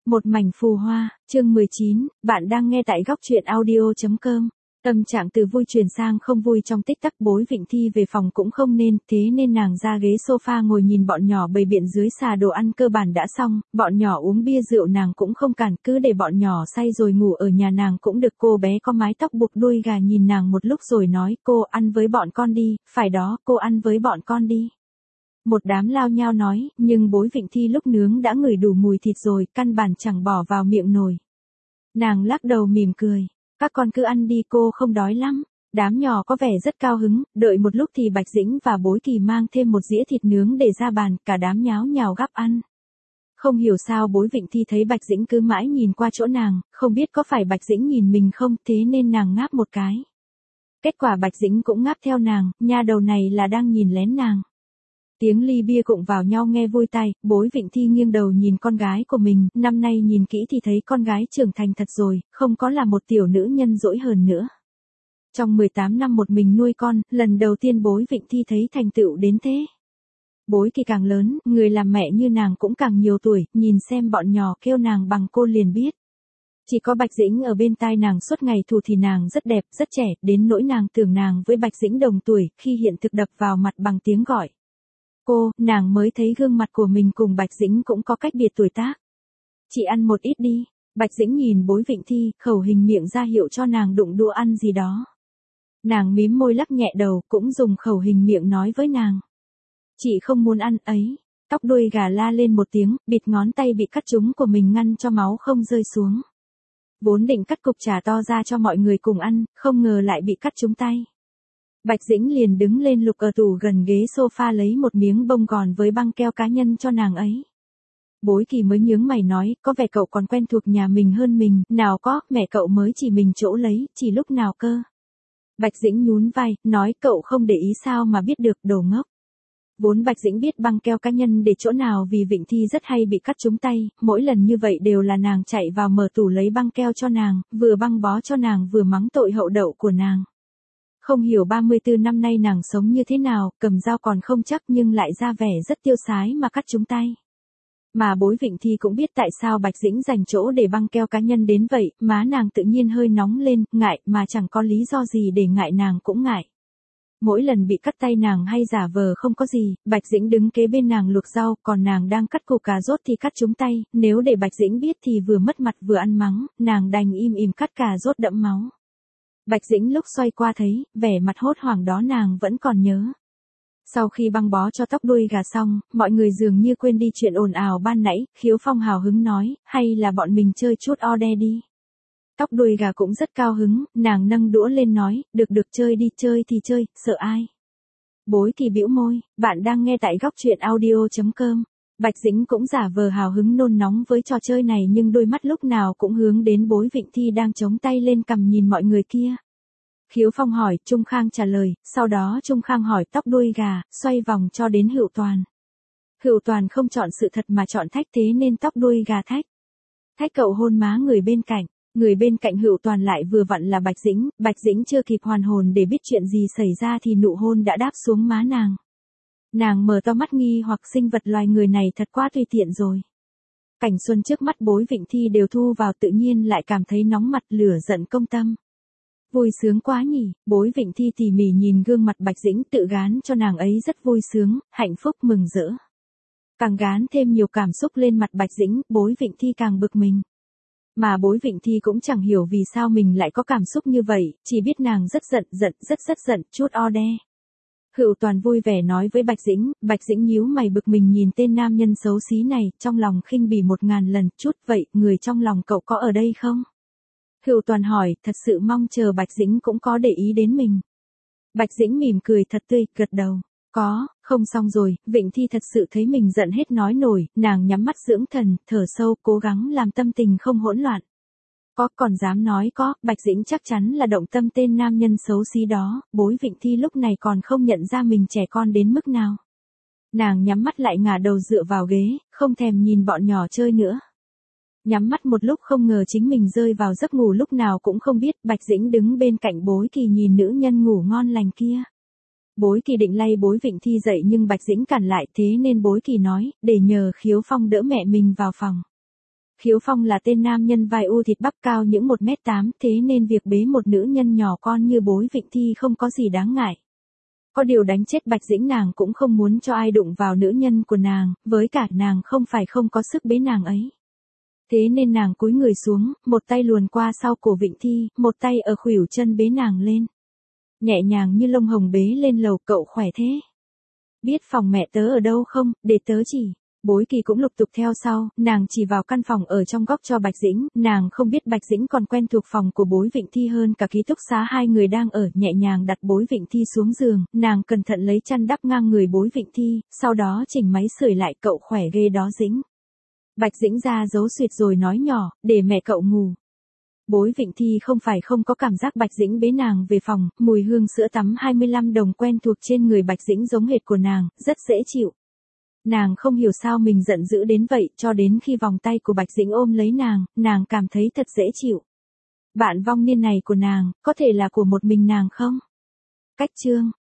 Một mảnh phù hoa, chương 19, bạn đang nghe tại góc truyện audio.com. Tâm trạng từ vui chuyển sang không vui trong tích tắc. Bối Vịnh Thi về phòng cũng không nên, thế nên nàng ra ghế sofa ngồi nhìn bọn nhỏ bày biện dưới xà đồ ăn cơ bản đã xong, bọn nhỏ uống bia rượu nàng cũng không cản, cứ để bọn nhỏ say rồi ngủ ở nhà nàng cũng được. Cô bé có mái tóc buộc đuôi gà nhìn nàng một lúc rồi nói, cô ăn với bọn con đi, phải đó, cô ăn với bọn con đi. Một đám lao nhao nói, nhưng Bối Vịnh Thi lúc nướng đã ngửi đủ mùi thịt rồi, căn bản chẳng bỏ vào miệng nổi. Nàng lắc đầu mỉm cười, các con cứ ăn đi, cô không đói lắm. Đám nhỏ có vẻ rất cao hứng, đợi một lúc thì Bạch Dĩnh và Bối Kỳ mang thêm một dĩa thịt nướng để ra bàn, cả đám nháo nhào gắp ăn. Không hiểu sao Bối Vịnh Thi thấy Bạch Dĩnh cứ mãi nhìn qua chỗ nàng, không biết có phải Bạch Dĩnh nhìn mình không, thế nên nàng ngáp một cái. Kết quả Bạch Dĩnh cũng ngáp theo nàng, nha đầu này là đang nhìn lén nàng. Tiếng ly bia cụng vào nhau nghe vui tai, Bối Vịnh Thi nghiêng đầu nhìn con gái của mình, năm nay nhìn kỹ thì thấy con gái trưởng thành thật rồi, không có là một tiểu nữ nhân dỗi hờn nữa. Trong 18 năm một mình nuôi con, lần đầu tiên Bối Vịnh Thi thấy thành tựu đến thế. Bối Kỳ càng lớn, người làm mẹ như nàng cũng càng nhiều tuổi, nhìn xem bọn nhỏ kêu nàng bằng cô liền biết. Chỉ có Bạch Dĩnh ở bên tai nàng suốt ngày thủ thì nàng rất đẹp, rất trẻ, đến nỗi nàng tưởng nàng với Bạch Dĩnh đồng tuổi, khi hiện thực đập vào mặt bằng tiếng gọi. Cô, nàng mới thấy gương mặt của mình cùng Bạch Dĩnh cũng có cách biệt tuổi tác. Chị ăn một ít đi. Bạch Dĩnh nhìn Bối Vịnh Thi, khẩu hình miệng ra hiệu cho nàng đụng đũa ăn gì đó. Nàng mím môi lắc nhẹ đầu, cũng dùng khẩu hình miệng nói với nàng. Chị không muốn ăn ấy. Tóc đuôi gà la lên một tiếng, bịt ngón tay bị cắt trúng của mình ngăn cho máu không rơi xuống. Vốn định cắt cục chả to ra cho mọi người cùng ăn, không ngờ lại bị cắt trúng tay. Bạch Dĩnh liền đứng lên lục ở tủ gần ghế sofa lấy một miếng bông gòn với băng keo cá nhân cho nàng ấy. Bối Kỳ mới nhướng mày nói, có vẻ cậu còn quen thuộc nhà mình hơn mình, nào có, mẹ cậu mới chỉ mình chỗ lấy, chỉ lúc nào cơ. Bạch Dĩnh nhún vai, nói cậu không để ý sao mà biết được, đồ ngốc. Vốn Bạch Dĩnh biết băng keo cá nhân để chỗ nào vì Vịnh Thi rất hay bị cắt trúng tay, mỗi lần như vậy đều là nàng chạy vào mở tủ lấy băng keo cho nàng, vừa băng bó cho nàng vừa mắng tội hậu đậu của nàng. Không hiểu 34 năm nay nàng sống như thế nào, cầm dao còn không chắc nhưng lại ra vẻ rất tiêu sái mà cắt trúng tay. Mà Bối Vịnh Thi cũng biết tại sao Bạch Dĩnh dành chỗ để băng keo cá nhân đến vậy, má nàng tự nhiên hơi nóng lên, ngại mà chẳng có lý do gì để ngại nàng cũng ngại. Mỗi lần bị cắt tay nàng hay giả vờ không có gì, Bạch Dĩnh đứng kế bên nàng luộc rau, còn nàng đang cắt củ cà rốt thì cắt trúng tay, nếu để Bạch Dĩnh biết thì vừa mất mặt vừa ăn mắng, nàng đành im ỉm cắt cà rốt đẫm máu. Bạch Dĩnh lúc xoay qua thấy, vẻ mặt hốt hoảng đó nàng vẫn còn nhớ. Sau khi băng bó cho tóc đuôi gà xong, mọi người dường như quên đi chuyện ồn ào ban nãy, Khiếu Phong hào hứng nói, hay là bọn mình chơi chút ode đi. Tóc đuôi gà cũng rất cao hứng, nàng nâng đũa lên nói, được chơi đi, chơi thì chơi, sợ ai. Bối Kỳ bĩu môi, bạn đang nghe tại góc truyện audio.com. Bạch Dĩnh cũng giả vờ hào hứng nôn nóng với trò chơi này nhưng đôi mắt lúc nào cũng hướng đến Bối Vịnh Thi đang chống tay lên cằm nhìn mọi người kia. Khiếu Phong hỏi, Trung Khang trả lời, sau đó Trung Khang hỏi tóc đuôi gà, xoay vòng cho đến Hựu Toàn. Hựu Toàn không chọn sự thật mà chọn thách, thế nên tóc đuôi gà thách. Thách cậu hôn má người bên cạnh. Người bên cạnh Hựu Toàn lại vừa vặn là Bạch Dĩnh chưa kịp hoàn hồn để biết chuyện gì xảy ra thì nụ hôn đã đáp xuống má nàng. Nàng mở to mắt nghi hoặc sinh vật loài người này thật quá tùy tiện rồi. Cảnh xuân trước mắt Bối Vịnh Thi đều thu vào tự nhiên lại cảm thấy nóng mặt lửa giận công tâm. Vui sướng quá nhỉ, Bối Vịnh Thi tỉ mỉ nhìn gương mặt Bạch Dĩnh tự gán cho nàng ấy rất vui sướng, hạnh phúc mừng rỡ. Càng gán thêm nhiều cảm xúc lên mặt Bạch Dĩnh, Bối Vịnh Thi càng bực mình. Mà Bối Vịnh Thi cũng chẳng hiểu vì sao mình lại có cảm xúc như vậy, chỉ biết nàng rất giận, chút ode. Hựu Toàn vui vẻ nói với Bạch Dĩnh nhíu mày bực mình nhìn tên nam nhân xấu xí này, trong lòng khinh bỉ 1000 lần, chút vậy, người trong lòng cậu có ở đây không? Hựu Toàn hỏi, thật sự mong chờ Bạch Dĩnh cũng có để ý đến mình. Bạch Dĩnh mỉm cười thật tươi, gật đầu. Có, không xong rồi, Vịnh Thi thật sự thấy mình giận hết nói nổi, nàng nhắm mắt dưỡng thần, thở sâu, cố gắng làm tâm tình không hỗn loạn. Có, còn dám nói có, Bạch Dĩnh chắc chắn là động tâm tên nam nhân xấu xí đó, Bối Vịnh Thi lúc này còn không nhận ra mình trẻ con đến mức nào. Nàng nhắm mắt lại ngả đầu dựa vào ghế, không thèm nhìn bọn nhỏ chơi nữa. Nhắm mắt một lúc không ngờ chính mình rơi vào giấc ngủ lúc nào cũng không biết, Bạch Dĩnh đứng bên cạnh Bối Kỳ nhìn nữ nhân ngủ ngon lành kia. Bối Kỳ định lay Bối Vịnh Thi dậy nhưng Bạch Dĩnh cản lại, thế nên Bối Kỳ nói, để nhờ Khiếu Phong đỡ mẹ mình vào phòng. Khiếu Phong là tên nam nhân vai u thịt bắp cao những 1m8, thế nên việc bế một nữ nhân nhỏ con như Bối Vịnh Thi không có gì đáng ngại. Có điều đánh chết Bạch Dĩnh nàng cũng không muốn cho ai đụng vào nữ nhân của nàng, với cả nàng không phải không có sức bế nàng ấy. Thế nên nàng cúi người xuống, một tay luồn qua sau cổ Vịnh Thi, một tay ở khuỷu chân bế nàng lên. Nhẹ nhàng như lông hồng bế lên lầu. Cậu khỏe thế? Biết phòng mẹ tớ ở đâu không, để tớ chỉ. Bối Kỳ cũng lục tục theo sau, nàng chỉ vào căn phòng ở trong góc cho Bạch Dĩnh, nàng không biết Bạch Dĩnh còn quen thuộc phòng của Bối Vịnh Thi hơn cả ký túc xá hai người đang ở, nhẹ nhàng đặt Bối Vịnh Thi xuống giường, nàng cẩn thận lấy chăn đắp ngang người Bối Vịnh Thi, sau đó chỉnh máy sưởi lại. Cậu khỏe ghê đó Dĩnh. Bạch Dĩnh ra dấu suyệt rồi nói nhỏ, để mẹ cậu ngủ. Bối Vịnh Thi không phải không có cảm giác Bạch Dĩnh bế nàng về phòng, mùi hương sữa tắm 25 đồng quen thuộc trên người Bạch Dĩnh giống hệt của nàng, rất dễ chịu. Nàng không hiểu sao mình giận dữ đến vậy, cho đến khi vòng tay của Bạch Dĩnh ôm lấy nàng cảm thấy thật dễ chịu. Bạn vong niên này của nàng, có thể là của một mình nàng không? Cách chương